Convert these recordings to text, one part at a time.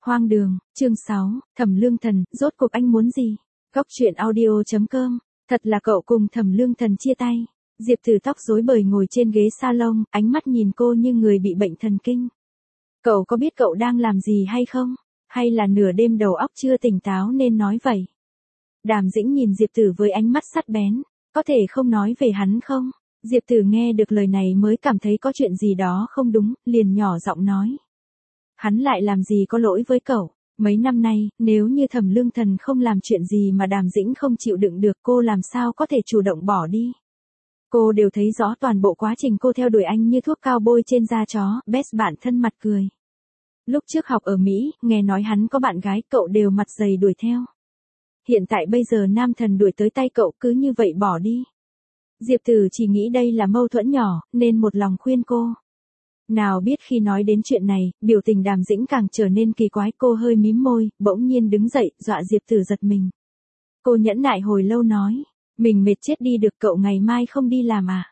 Hoang đường, chương 6, Thẩm Lương Thần, rốt cuộc anh muốn gì? Góc truyện audio.com, thật là cậu cùng Thẩm Lương Thần chia tay. Diệp Tử tóc rối bời ngồi trên ghế salon, ánh mắt nhìn cô như người bị bệnh thần kinh. Cậu có biết cậu đang làm gì hay không? Hay là nửa đêm đầu óc chưa tỉnh táo nên nói vậy? Đàm Dĩnh nhìn Diệp Tử với ánh mắt sắc bén, có thể không nói về hắn không? Diệp Tử nghe được lời này mới cảm thấy có chuyện gì đó không đúng, liền nhỏ giọng nói. Hắn lại làm gì có lỗi với cậu? Mấy năm nay, nếu như Thẩm Lương Thần không làm chuyện gì mà Đàm Dĩnh không chịu đựng được, cô làm sao có thể chủ động bỏ đi? Cô đều thấy rõ toàn bộ quá trình cô theo đuổi anh như thuốc cao bôi trên da chó. Best bạn thân mặt cười. Lúc trước học ở Mỹ, nghe nói hắn có bạn gái, cậu đều mặt dày đuổi theo. Hiện tại bây giờ nam thần đuổi tới tay cậu, cứ như vậy bỏ đi. Diệp Tử chỉ nghĩ đây là mâu thuẫn nhỏ, nên một lòng khuyên cô. Nào biết khi nói đến chuyện này, biểu tình Đàm Dĩnh càng trở nên kỳ quái, cô hơi mím môi, bỗng nhiên đứng dậy, dọa Diệp Tử giật mình. Cô nhẫn nại hồi lâu nói, mình mệt chết đi được, cậu ngày mai không đi làm à?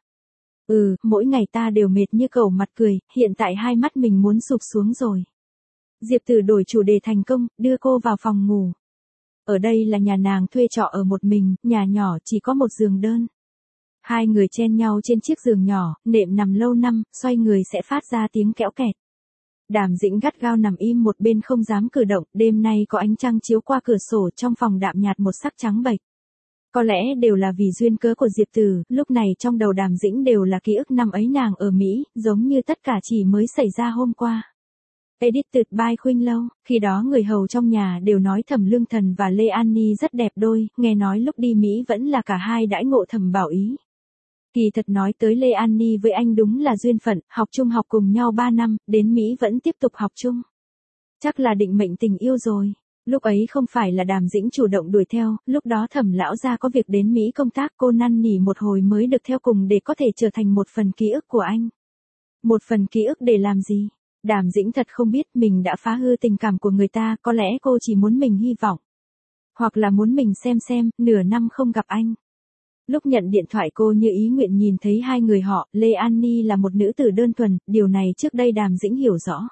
Mỗi ngày ta đều mệt như cậu. Mặt cười, hiện tại hai mắt mình muốn sụp xuống rồi. Diệp Tử đổi chủ đề thành công, đưa cô vào phòng ngủ. Ở đây là nhà nàng thuê trọ ở một mình, nhà nhỏ chỉ có một giường đơn. Hai người chen nhau trên chiếc giường nhỏ, nệm nằm lâu năm, xoay người sẽ phát ra tiếng kẽo kẹt. Đàm Dĩnh gắt gao nằm im một bên không dám cử động, đêm nay có ánh trăng chiếu qua cửa sổ, trong phòng đạm nhạt một sắc trắng bệch. Có lẽ đều là vì duyên cớ của Diệp Tử, lúc này trong đầu Đàm Dĩnh đều là ký ức năm ấy nàng ở Mỹ, giống như tất cả chỉ mới xảy ra hôm qua. Edited by Khuynh Lâu, khi đó người hầu trong nhà đều nói Thẩm Lương Thần và Lê An Ni rất đẹp đôi, nghe nói lúc đi Mỹ vẫn là cả hai đãi ngộ Thẩm Bảo Ý. Kỳ thật nói tới Lê An Ni với anh đúng là duyên phận, học trung học cùng nhau 3 năm, đến Mỹ vẫn tiếp tục học chung. Chắc là định mệnh tình yêu rồi. Lúc ấy không phải là Đàm Dĩnh chủ động đuổi theo, lúc đó Thẩm lão gia có việc đến Mỹ công tác, cô năn nỉ một hồi mới được theo cùng để có thể trở thành một phần ký ức của anh. Một phần ký ức để làm gì? Đàm Dĩnh thật không biết mình đã phá hư tình cảm của người ta, có lẽ cô chỉ muốn mình hy vọng. Hoặc là muốn mình xem, nửa năm không gặp anh. Lúc nhận điện thoại cô như ý nguyện nhìn thấy hai người họ, Lê An Ni là một nữ tử đơn thuần, điều này trước đây Đàm Dĩnh hiểu rõ.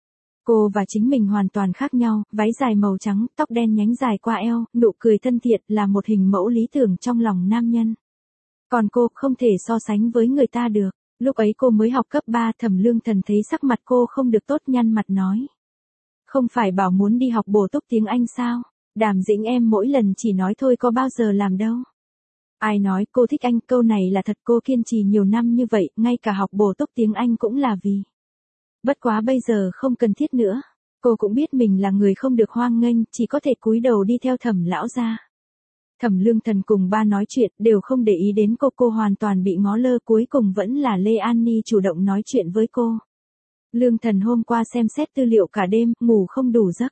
Cô và chính mình hoàn toàn khác nhau, váy dài màu trắng, tóc đen nhánh dài qua eo, nụ cười thân thiện là một hình mẫu lý tưởng trong lòng nam nhân. Còn cô không thể so sánh với người ta được. Lúc ấy cô mới học cấp 3, Thẩm Lương Thần thấy sắc mặt cô không được tốt nhăn mặt nói. Không phải bảo muốn đi học bổ túc tiếng Anh sao? Đàm Dĩnh em mỗi lần chỉ nói thôi có bao giờ làm đâu. Ai nói cô thích anh, câu này là thật, cô kiên trì nhiều năm như vậy, ngay cả học bổ túc tiếng Anh cũng là vì. Bất quá bây giờ không cần thiết nữa. Cô cũng biết mình là người không được hoan nghênh, chỉ có thể cúi đầu đi theo Thẩm lão gia. Thẩm Lương Thần cùng ba nói chuyện, đều không để ý đến cô hoàn toàn bị ngó lơ, cuối cùng vẫn là Lê An Ni chủ động nói chuyện với cô. Lương Thần hôm qua xem xét tư liệu cả đêm, ngủ không đủ giấc.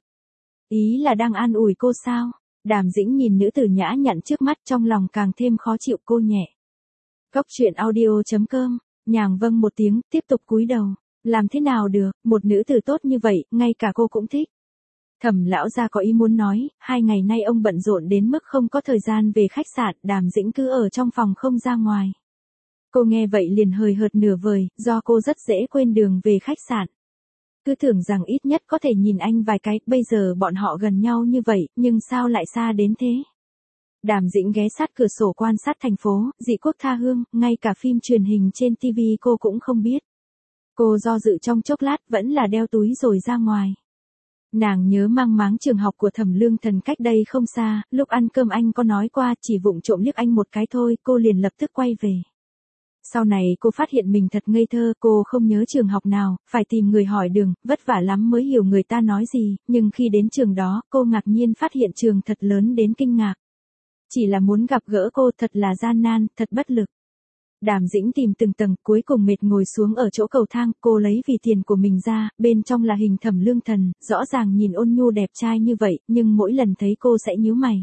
Ý là đang an ủi cô sao? Đàm Dĩnh nhìn nữ tử nhã nhặn trước mắt, trong lòng càng thêm khó chịu, cô nhẹ. Góc truyện audio.com, nhàng vâng một tiếng, tiếp tục cúi đầu. Làm thế nào được, một nữ tử tốt như vậy, ngay cả cô cũng thích. Thẩm lão gia có ý muốn nói, 2 ngày nay ông bận rộn đến mức không có thời gian về khách sạn, Đàm Dĩnh cứ ở trong phòng không ra ngoài. Cô nghe vậy liền hời hợt nửa vời, do cô rất dễ quên đường về khách sạn. Cứ tưởng rằng ít nhất có thể nhìn anh vài cái, bây giờ bọn họ gần nhau như vậy, nhưng sao lại xa đến thế? Đàm Dĩnh ghé sát cửa sổ quan sát thành phố, dị quốc tha hương, ngay cả phim truyền hình trên TV cô cũng không biết. Cô do dự trong chốc lát vẫn là đeo túi rồi ra ngoài. Nàng nhớ mang máng trường học của Thẩm Lương Thần cách đây không xa, lúc ăn cơm anh có nói qua, chỉ vụng trộm liếc anh một cái thôi, cô liền lập tức quay về. Sau này cô phát hiện mình thật ngây thơ, cô không nhớ trường học nào, phải tìm người hỏi đường, vất vả lắm mới hiểu người ta nói gì, nhưng khi đến trường đó, cô ngạc nhiên phát hiện trường thật lớn đến kinh ngạc. Chỉ là muốn gặp gỡ cô thật là gian nan, thật bất lực. Đàm Dĩnh tìm từng tầng, cuối cùng mệt ngồi xuống ở chỗ cầu thang, cô lấy vì tiền của mình ra, bên trong là hình Thẩm Lương Thần, rõ ràng nhìn ôn nhu đẹp trai như vậy, nhưng mỗi lần thấy cô sẽ nhíu mày.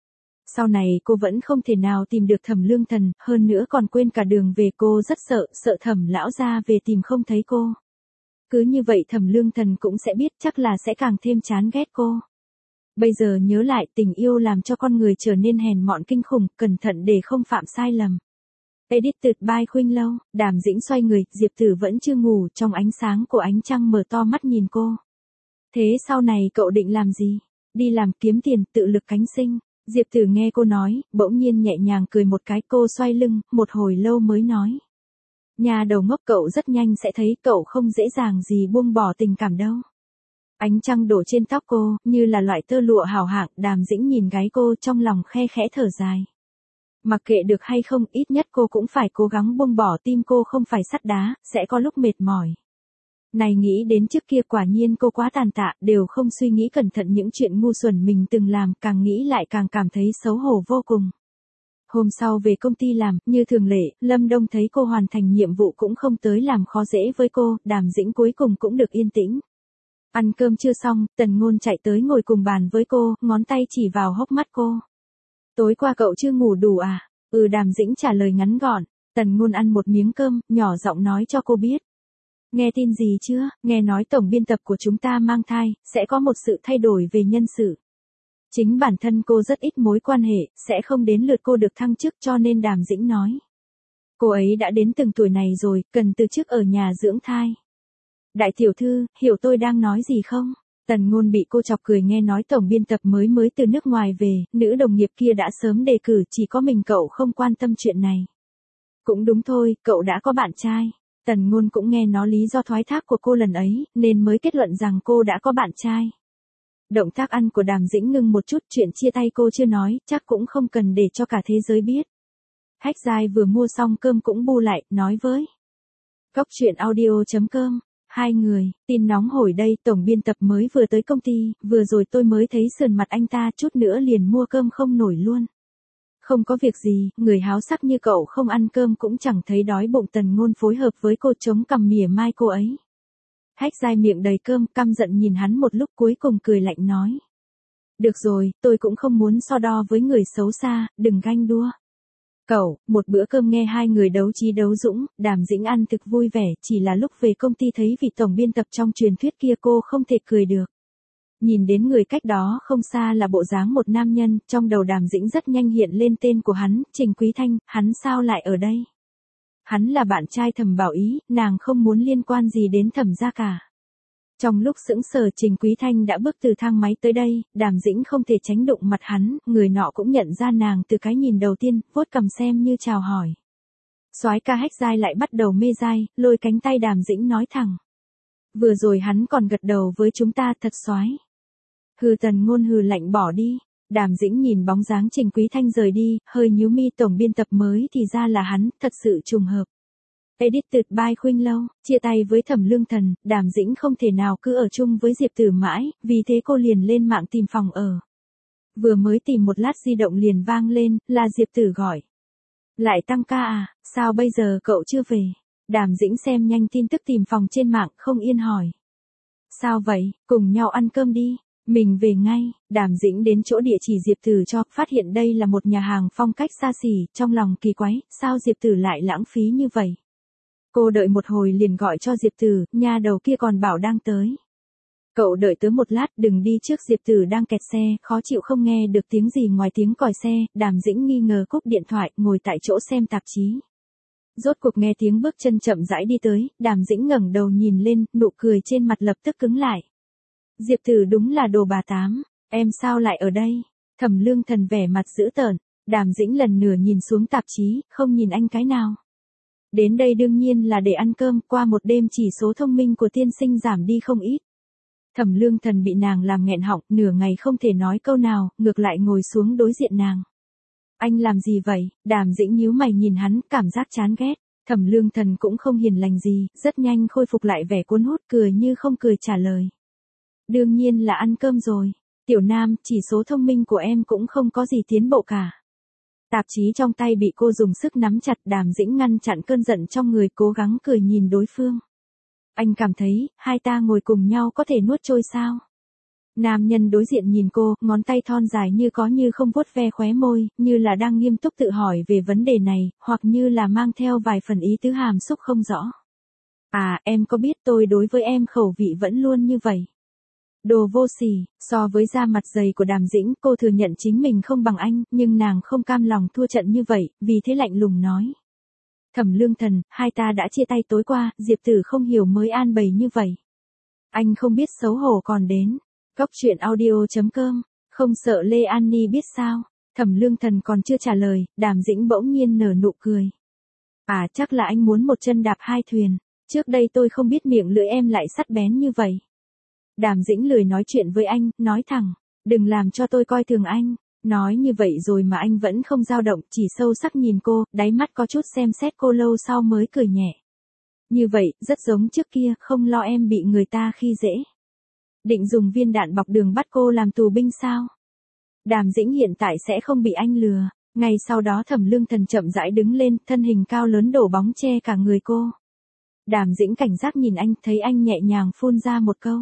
Sau này cô vẫn không thể nào tìm được Thẩm Lương Thần, hơn nữa còn quên cả đường về, cô rất sợ Thẩm lão gia về tìm không thấy cô. Cứ như vậy Thẩm Lương Thần cũng sẽ biết, chắc là sẽ càng thêm chán ghét cô. Bây giờ nhớ lại, tình yêu làm cho con người trở nên hèn mọn kinh khủng, cẩn thận để không phạm sai lầm. Edited by Khuynh Lâu, Đàm Dĩnh xoay người, Diệp Tử vẫn chưa ngủ, trong ánh sáng của ánh trăng mở to mắt nhìn cô. Thế sau này cậu định làm gì? Đi làm kiếm tiền, tự lực cánh sinh. Diệp Tử nghe cô nói, bỗng nhiên nhẹ nhàng cười một cái, cô xoay lưng, một hồi lâu mới nói. Nhà đầu ngốc, cậu rất nhanh sẽ thấy cậu không dễ dàng gì buông bỏ tình cảm đâu. Ánh trăng đổ trên tóc cô, như là loại tơ lụa hảo hạng, Đàm Dĩnh nhìn gái cô trong lòng khe khẽ thở dài. Mặc kệ được hay không, ít nhất cô cũng phải cố gắng buông bỏ, tim cô không phải sắt đá, sẽ có lúc mệt mỏi. Này nghĩ đến trước kia quả nhiên cô quá tàn tạ, đều không suy nghĩ cẩn thận những chuyện ngu xuẩn mình từng làm, càng nghĩ lại càng cảm thấy xấu hổ vô cùng. Hôm sau về công ty làm, như thường lệ, Lâm Đông thấy cô hoàn thành nhiệm vụ cũng không tới làm khó dễ với cô, Đàm Dĩnh cuối cùng cũng được yên tĩnh. Ăn cơm chưa xong, Tần Ngôn chạy tới ngồi cùng bàn với cô, ngón tay chỉ vào hốc mắt cô. Tối qua cậu chưa ngủ đủ à? Đàm Dĩnh trả lời ngắn gọn. Tần Ngôn ăn một miếng cơm, nhỏ giọng nói cho cô biết. Nghe tin gì chưa? Nghe nói tổng biên tập của chúng ta mang thai, sẽ có một sự thay đổi về nhân sự. Chính bản thân cô rất ít mối quan hệ, sẽ không đến lượt cô được thăng chức, cho nên Đàm Dĩnh nói. Cô ấy đã đến từng tuổi này rồi, cần từ chức ở nhà dưỡng thai. Đại tiểu thư, hiểu tôi đang nói gì không? Tần Ngôn bị cô chọc cười, nghe nói tổng biên tập mới từ nước ngoài về, nữ đồng nghiệp kia đã sớm đề cử, chỉ có mình cậu không quan tâm chuyện này. Cũng đúng thôi, cậu đã có bạn trai. Tần Ngôn cũng nghe nó lý do thoái thác của cô lần ấy, nên mới kết luận rằng cô đã có bạn trai. Động tác ăn của Đàm Dĩnh ngừng một chút, chuyện chia tay cô chưa nói, chắc cũng không cần để cho cả thế giới biết. Hách Giai vừa mua xong cơm cũng bu lại, nói với. Cóc truyện audio.com. Hai người, tin nóng hổi đây, tổng biên tập mới vừa tới công ty, vừa rồi tôi mới thấy sườn mặt anh ta, chút nữa liền mua cơm không nổi luôn. Không có việc gì, người háo sắc như cậu không ăn cơm cũng chẳng thấy đói bụng. Tần Ngôn phối hợp với cô chống cằm mỉa mai cô ấy. Hách Giai miệng đầy cơm, căm giận nhìn hắn một lúc cuối cùng cười lạnh nói. Được rồi, tôi cũng không muốn so đo với người xấu xa, đừng ganh đua. Cậu, một bữa cơm nghe hai người đấu trí đấu dũng, Đàm Dĩnh ăn thực vui vẻ, chỉ là lúc về công ty thấy vị tổng biên tập trong truyền thuyết kia cô không thể cười được. Nhìn đến người cách đó không xa là bộ dáng một nam nhân, trong đầu Đàm Dĩnh rất nhanh hiện lên tên của hắn, Trình Quý Thanh, hắn sao lại ở đây? Hắn là bạn trai Thẩm Bảo Ý, nàng không muốn liên quan gì đến Thẩm gia cả. Trong lúc sững sờ, Trình Quý Thanh đã bước từ thang máy tới đây, Đàm Dĩnh không thể tránh đụng mặt hắn, người nọ cũng nhận ra nàng từ cái nhìn đầu tiên, vuốt cằm xem như chào hỏi. Soái ca Hách Giai lại bắt đầu mê dai, lôi cánh tay Đàm Dĩnh nói thẳng. Vừa rồi hắn còn gật đầu với chúng ta, thật soái. Tần Ngôn hừ lạnh bỏ đi. Đàm Dĩnh nhìn bóng dáng Trình Quý Thanh rời đi, hơi nhíu mi, tổng biên tập mới thì ra là hắn, thật sự trùng hợp. Edited by Khuynh Lâu, chia tay với Thẩm Lương Thần, Đàm Dĩnh không thể nào cứ ở chung với Diệp Tử mãi, vì thế cô liền lên mạng tìm phòng ở. Vừa mới tìm một lát di động liền vang lên, là Diệp Tử gọi. Lại tăng ca à, sao bây giờ cậu chưa về? Đàm Dĩnh xem nhanh tin tức tìm phòng trên mạng, không yên hỏi. Sao vậy, cùng nhau ăn cơm đi. Mình về ngay. Đàm Dĩnh đến chỗ địa chỉ Diệp Tử cho, phát hiện đây là một nhà hàng phong cách xa xỉ, trong lòng kỳ quái, sao Diệp Tử lại lãng phí như vậy? Cô đợi một hồi liền gọi cho Diệp Tử, nha đầu kia còn bảo đang tới. Cậu đợi tới một lát, đừng đi trước. Diệp Tử đang kẹt xe, khó chịu không nghe được tiếng gì ngoài tiếng còi xe, Đàm Dĩnh nghi ngờ cúp điện thoại, ngồi tại chỗ xem tạp chí. Rốt cuộc nghe tiếng bước chân chậm rãi đi tới, Đàm Dĩnh ngẩng đầu nhìn lên, nụ cười trên mặt lập tức cứng lại. Diệp Tử đúng là đồ bà tám, em sao lại ở đây? Thẩm Lương Thần vẻ mặt dữ tợn, Đàm Dĩnh lần nửa nhìn xuống tạp chí, không nhìn anh cái nào. Đến đây đương nhiên là để ăn cơm, qua một đêm chỉ số thông minh của tiên sinh giảm đi không ít. Thẩm Lương Thần bị nàng làm nghẹn họng, nửa ngày không thể nói câu nào, ngược lại ngồi xuống đối diện nàng. Anh làm gì vậy? Đàm Dĩnh nhíu mày nhìn hắn, cảm giác chán ghét. Thẩm Lương Thần cũng không hiền lành gì, rất nhanh khôi phục lại vẻ cuốn hút, cười như không cười trả lời. Đương nhiên là ăn cơm rồi. Tiểu Nam, chỉ số thông minh của em cũng không có gì tiến bộ cả. Tạp chí trong tay bị cô dùng sức nắm chặt, Đàm Dĩnh ngăn chặn cơn giận trong người, cố gắng cười nhìn đối phương. Anh cảm thấy, hai ta ngồi cùng nhau có thể nuốt trôi sao? Nam nhân đối diện nhìn cô, ngón tay thon dài như có như không vuốt ve khóe môi, như là đang nghiêm túc tự hỏi về vấn đề này, hoặc như là mang theo vài phần ý tứ hàm xúc không rõ. À, em có biết tôi đối với em khẩu vị vẫn luôn như vậy. Đồ vô sỉ, so với da mặt dày của Đàm Dĩnh, cô thừa nhận chính mình không bằng anh, nhưng nàng không cam lòng thua trận như vậy, vì thế lạnh lùng nói. Thẩm Lương Thần, hai ta đã chia tay tối qua, Diệp Tử không hiểu mới an bày như vậy. Anh không biết xấu hổ còn đến. Cóc truyện audio.com, không sợ Lê An Ni biết sao? Thẩm Lương Thần còn chưa trả lời, Đàm Dĩnh bỗng nhiên nở nụ cười. À, chắc là anh muốn một chân đạp hai thuyền. Trước đây tôi không biết miệng lưỡi em lại sắc bén như vậy. Đàm Dĩnh lười nói chuyện với anh, nói thẳng, đừng làm cho tôi coi thường anh. Nói như vậy rồi mà anh vẫn không dao động, chỉ sâu sắc nhìn cô, đáy mắt có chút xem xét cô lâu sau mới cười nhẹ. Như vậy, rất giống trước kia, không lo em bị người ta khi dễ. Định dùng viên đạn bọc đường bắt cô làm tù binh sao? Đàm Dĩnh hiện tại sẽ không bị anh lừa. Ngay sau đó Thẩm Lương Thần chậm rãi đứng lên, thân hình cao lớn đổ bóng che cả người cô. Đàm Dĩnh cảnh giác nhìn anh, thấy anh nhẹ nhàng phun ra một câu.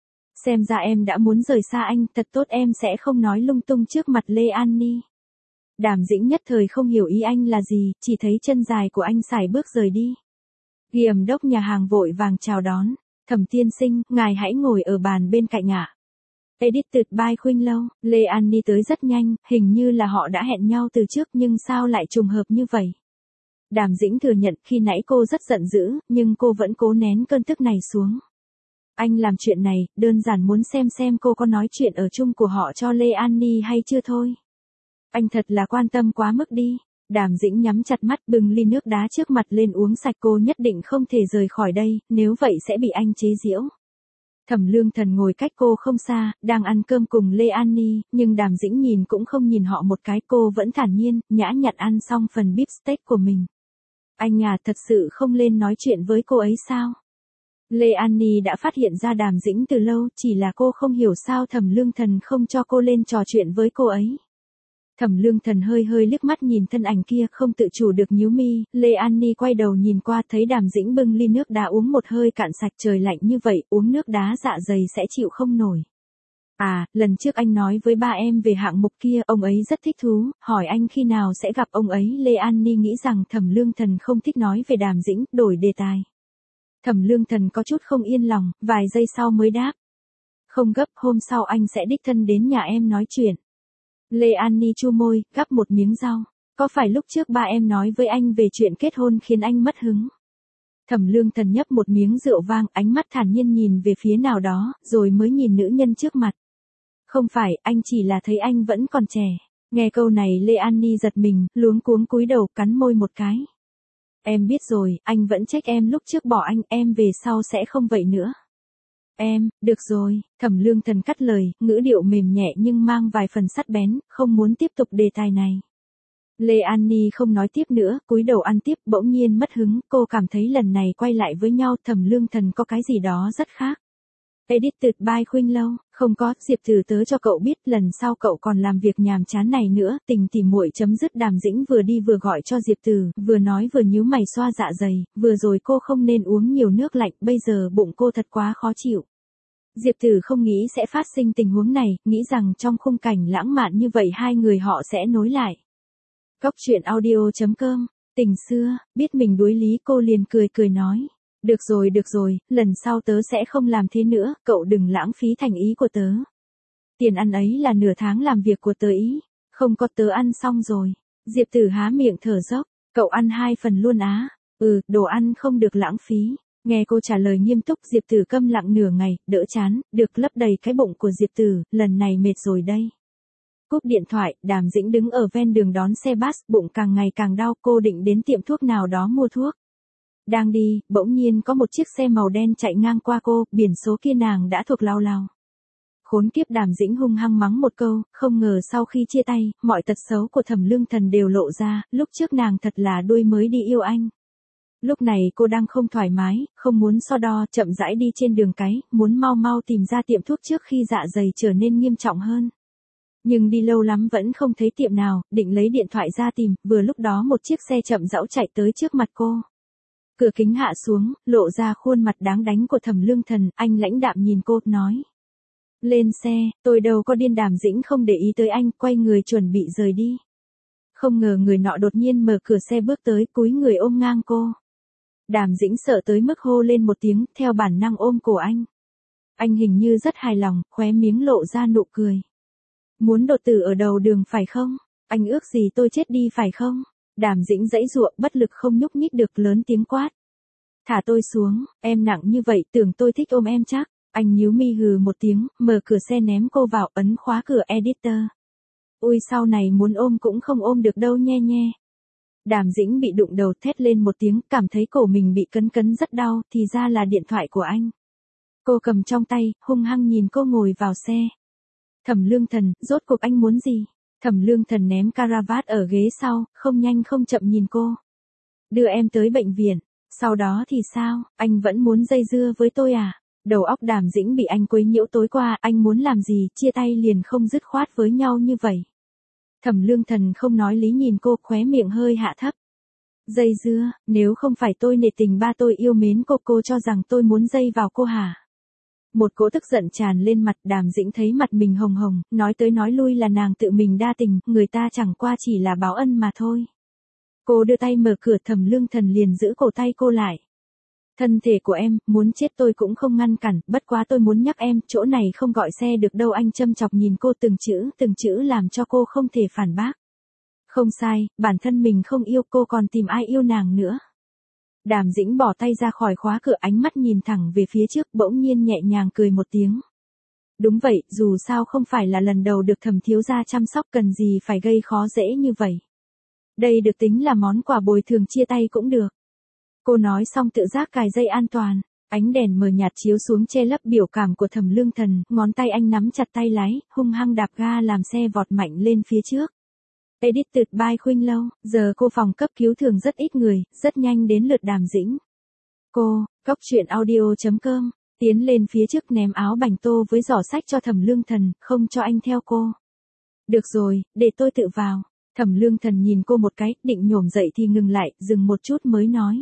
Xem ra em đã muốn rời xa anh, thật tốt, em sẽ không nói lung tung trước mặt Lê An Ni. Đàm Dĩnh nhất thời không hiểu ý anh là gì, chỉ thấy chân dài của anh sải bước rời đi. Giám đốc nhà hàng vội vàng chào đón. Thẩm tiên sinh, ngài hãy ngồi ở bàn bên cạnh ạ. Edited by Khuynh Lâu. Lê An Ni tới rất nhanh, hình như là họ đã hẹn nhau từ trước nhưng sao lại trùng hợp như vậy. Đàm Dĩnh thừa nhận khi nãy cô rất giận dữ, nhưng cô vẫn cố nén cơn tức này xuống. Anh làm chuyện này, đơn giản muốn xem cô có nói chuyện ở chung của họ cho Lê An Ni hay chưa thôi. Anh thật là quan tâm quá mức đi. Đàm Dĩnh nhắm chặt mắt, bưng ly nước đá trước mặt lên uống sạch, cô nhất định không thể rời khỏi đây, nếu vậy sẽ bị anh chế giễu. Thẩm Lương Thần ngồi cách cô không xa, đang ăn cơm cùng Lê An Ni, nhưng Đàm Dĩnh nhìn cũng không nhìn họ một cái, cô vẫn thản nhiên, nhã nhặn ăn xong phần beef steak của mình. Anh à, thật sự không lên nói chuyện với cô ấy sao? Lê An Ni đã phát hiện ra Đàm Dĩnh từ lâu, chỉ là cô không hiểu sao Thẩm Lương Thần không cho cô lên trò chuyện với cô ấy. Thẩm Lương Thần hơi liếc mắt nhìn thân ảnh kia, không tự chủ được nhíu mi. Lê An Ni quay đầu nhìn qua, thấy Đàm Dĩnh bưng ly nước đá uống một hơi cạn sạch. Trời lạnh như vậy, uống nước đá dạ dày sẽ chịu không nổi. À, lần trước anh nói với ba em về hạng mục kia, ông ấy rất thích thú, hỏi anh khi nào sẽ gặp ông ấy. Lê An Ni nghĩ rằng Thẩm Lương Thần không thích nói về Đàm Dĩnh, đổi đề tài. Thẩm Lương Thần có chút không yên lòng, vài giây sau mới đáp. Không gấp, hôm sau anh sẽ đích thân đến nhà em nói chuyện. Lê An Ni chu môi, gắp một miếng rau. Có phải lúc trước ba em nói với anh về chuyện kết hôn khiến anh mất hứng? Thẩm Lương Thần nhấp một miếng rượu vang, ánh mắt thản nhiên nhìn về phía nào đó, rồi mới nhìn nữ nhân trước mặt. Không phải, anh chỉ là thấy anh vẫn còn trẻ. Nghe câu này Lê An Ni giật mình, luống cuống cúi đầu, cắn môi một cái. Em biết rồi, anh vẫn trách em lúc trước bỏ anh, em về sau sẽ không vậy nữa. Em, được rồi, Thẩm Lương Thần cắt lời, ngữ điệu mềm nhẹ nhưng mang vài phần sắc bén, không muốn tiếp tục đề tài này. Lê An Ni không nói tiếp nữa, cúi đầu ăn tiếp, bỗng nhiên mất hứng, cô cảm thấy lần này quay lại với nhau Thẩm Lương Thần có cái gì đó rất khác. Edited by Khuynh Lâu, không có, Diệp Tử tớ cho cậu biết, lần sau cậu còn làm việc nhàm chán này nữa, tình tỉ muội chấm dứt. Đàm Dĩnh vừa đi vừa gọi cho Diệp Tử, vừa nói vừa nhíu mày xoa dạ dày, vừa rồi cô không nên uống nhiều nước lạnh, bây giờ bụng cô thật quá khó chịu. Diệp Tử không nghĩ sẽ phát sinh tình huống này, nghĩ rằng trong khung cảnh lãng mạn như vậy hai người họ sẽ nối lại. Cóc truyện audio.com, tình xưa, biết mình đuối lý cô liền cười nói. Được rồi, lần sau tớ sẽ không làm thế nữa, cậu đừng lãng phí thành ý của tớ. Tiền ăn ấy là nửa tháng làm việc của tớ ý, không có tớ ăn xong rồi. Diệp Tử há miệng thở dốc, cậu ăn 2 phần luôn á, đồ ăn không được lãng phí. Nghe cô trả lời nghiêm túc Diệp Tử câm lặng nửa ngày, đỡ chán, được lấp đầy cái bụng của Diệp Tử, lần này mệt rồi đây. Cúp điện thoại, Đàm Dĩnh đứng ở ven đường đón xe bus, bụng càng ngày càng đau, cô định đến tiệm thuốc nào đó mua thuốc. Đang đi, bỗng nhiên có một chiếc xe màu đen chạy ngang qua cô, biển số kia nàng đã thuộc lao. Khốn kiếp, Đàm Dĩnh hung hăng mắng một câu, không ngờ sau khi chia tay, mọi tật xấu của Thẩm Lương Thần đều lộ ra, lúc trước nàng thật là đuôi mới đi yêu anh. Lúc này cô đang không thoải mái, không muốn so đo, chậm rãi đi trên đường cái, muốn mau tìm ra tiệm thuốc trước khi dạ dày trở nên nghiêm trọng hơn. Nhưng đi lâu lắm vẫn không thấy tiệm nào, định lấy điện thoại ra tìm, vừa lúc đó một chiếc xe chậm rãi chạy tới trước mặt cô. Cửa kính hạ xuống, lộ ra khuôn mặt đáng đánh của Thẩm Lương Thần, anh lãnh đạm nhìn cô, nói. Lên xe, tôi đâu có điên. Đàm Dĩnh không để ý tới anh, quay người chuẩn bị rời đi. Không ngờ người nọ đột nhiên mở cửa xe bước tới, cúi người ôm ngang cô. Đàm Dĩnh sợ tới mức hô lên một tiếng, theo bản năng ôm cổ anh. Anh hình như rất hài lòng, khóe miếng lộ ra nụ cười. Muốn đột tử ở đầu đường phải không? Anh ước gì tôi chết đi phải không? Đàm Dĩnh giãy giụa, bất lực không nhúc nhích được, lớn tiếng quát. Thả tôi xuống, em nặng như vậy, tưởng tôi thích ôm em chắc. Anh nhíu mi hừ một tiếng, mở cửa xe ném cô vào, ấn khóa cửa editor. Ui sau này muốn ôm cũng không ôm được đâu nhe nhe. Đàm Dĩnh bị đụng đầu thét lên một tiếng, cảm thấy cổ mình bị cấn cấn rất đau, thì ra là điện thoại của anh. Cô cầm trong tay, hung hăng nhìn cô ngồi vào xe. Thẩm Lương Thần, rốt cuộc anh muốn gì? Thẩm Lương Thần ném caravat ở ghế sau, không nhanh không chậm nhìn cô. Đưa em tới bệnh viện, sau đó thì sao, anh vẫn muốn dây dưa với tôi à? Đầu óc Đàm Dĩnh bị anh quấy nhiễu tối qua, anh muốn làm gì, chia tay liền không dứt khoát với nhau như vậy. Thẩm Lương Thần không nói lý nhìn cô, khóe miệng hơi hạ thấp. Dây dưa, nếu không phải tôi nể tình ba tôi yêu mến cô cho rằng tôi muốn dây vào cô hả? Một cỗ tức giận tràn lên mặt, Đàm Dĩnh thấy mặt mình hồng hồng, nói tới nói lui là nàng tự mình đa tình, người ta chẳng qua chỉ là báo ân mà thôi. Cô đưa tay mở cửa, Thẩm Lương Thần liền giữ cổ tay cô lại. Thân thể của em, muốn chết tôi cũng không ngăn cản, bất quá tôi muốn nhắc em, chỗ này không gọi xe được đâu. Anh châm chọc nhìn cô từng chữ làm cho cô không thể phản bác. Không sai, bản thân mình không yêu cô còn tìm ai yêu nàng nữa. Đàm Dĩnh bỏ tay ra khỏi khóa cửa, ánh mắt nhìn thẳng về phía trước, bỗng nhiên nhẹ nhàng cười một tiếng. Đúng vậy, dù sao không phải là lần đầu được Thẩm thiếu gia chăm sóc, cần gì phải gây khó dễ như vậy. Đây được tính là món quà bồi thường chia tay cũng được. Cô nói xong tự giác cài dây an toàn, ánh đèn mờ nhạt chiếu xuống che lấp biểu cảm của Thẩm Lương Thần, ngón tay anh nắm chặt tay lái, hung hăng đạp ga làm xe vọt mạnh lên phía trước. Edited by Khuynh Lâu, giờ cô phòng cấp cứu thường rất ít người, rất nhanh đến lượt Đàm Dĩnh. Cô, Cóc Truyện Audio.com, tiến lên phía trước ném áo bành tô với giỏ sách cho Thẩm Lương Thần, không cho anh theo cô. Được rồi, để tôi tự vào. Thẩm Lương Thần nhìn cô một cái, định nhổm dậy thì ngừng lại, dừng một chút mới nói.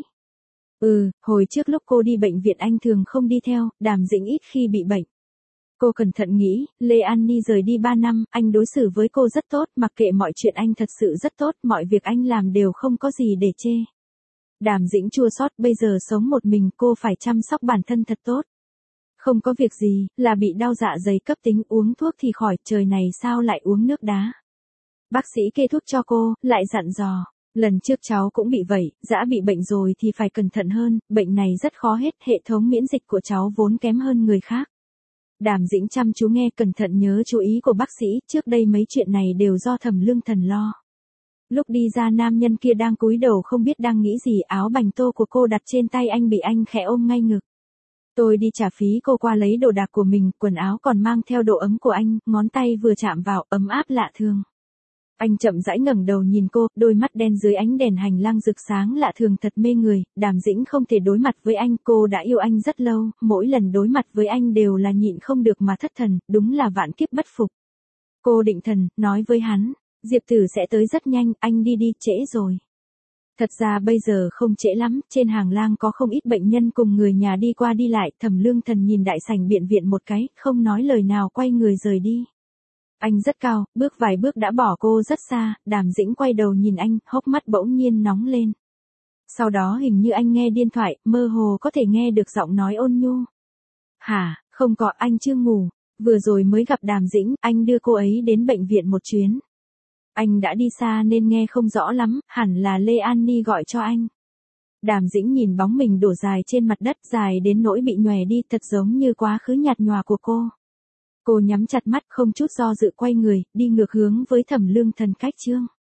Hồi trước lúc cô đi bệnh viện anh thường không đi theo, Đàm Dĩnh ít khi bị bệnh. Cô cẩn thận nghĩ, Lê An Ni rời đi 3 năm, anh đối xử với cô rất tốt, mặc kệ mọi chuyện anh thật sự rất tốt, mọi việc anh làm đều không có gì để chê. Đàm Dĩnh chua xót, bây giờ sống một mình cô phải chăm sóc bản thân thật tốt. Không có việc gì, là bị đau dạ dày cấp tính, uống thuốc thì khỏi, trời này sao lại uống nước đá. Bác sĩ kê thuốc cho cô, lại dặn dò. Lần trước cháu cũng bị vậy, đã bị bệnh rồi thì phải cẩn thận hơn, bệnh này rất khó hết, hệ thống miễn dịch của cháu vốn kém hơn người khác. Đàm Dĩnh chăm chú nghe, cẩn thận nhớ chú ý của bác sĩ, trước đây mấy chuyện này đều do Thẩm Lương Thần lo. Lúc đi ra nam nhân kia đang cúi đầu không biết đang nghĩ gì, áo bành tô của cô đặt trên tay anh bị anh khẽ ôm ngay ngực. Tôi đi trả phí, cô qua lấy đồ đạc của mình, quần áo còn mang theo độ ấm của anh, ngón tay vừa chạm vào, ấm áp lạ thường. Anh chậm rãi ngẩng đầu nhìn cô, đôi mắt đen dưới ánh đèn hành lang rực sáng lạ thường thật mê người. Đàm Dĩnh không thể đối mặt với anh, cô đã yêu anh rất lâu, mỗi lần đối mặt với anh đều là nhịn không được mà thất thần, đúng là vạn kiếp bất phục. Cô định thần, nói với hắn, Diệp Tử sẽ tới rất nhanh, anh đi đi, trễ rồi. Thật ra bây giờ không trễ lắm, trên hàng lang có không ít bệnh nhân cùng người nhà đi qua đi lại. Thẩm Lương Thần nhìn đại sảnh bệnh viện một cái, không nói lời nào quay người rời đi. Anh rất cao, bước vài bước đã bỏ cô rất xa. Đàm Dĩnh quay đầu nhìn anh, hốc mắt bỗng nhiên nóng lên. Sau đó hình như anh nghe điện thoại, mơ hồ có thể nghe được giọng nói ôn nhu. Hả, không có, anh chưa ngủ. Vừa rồi mới gặp Đàm Dĩnh, anh đưa cô ấy đến bệnh viện một chuyến. Anh đã đi xa nên nghe không rõ lắm, hẳn là Lê An Ni gọi cho anh. Đàm Dĩnh nhìn bóng mình đổ dài trên mặt đất, dài đến nỗi bị nhòe đi, thật giống như quá khứ nhạt nhòa của cô. Cô nhắm chặt mắt, không chút do dự quay người, đi ngược hướng với Thẩm Lương Thần cách chương.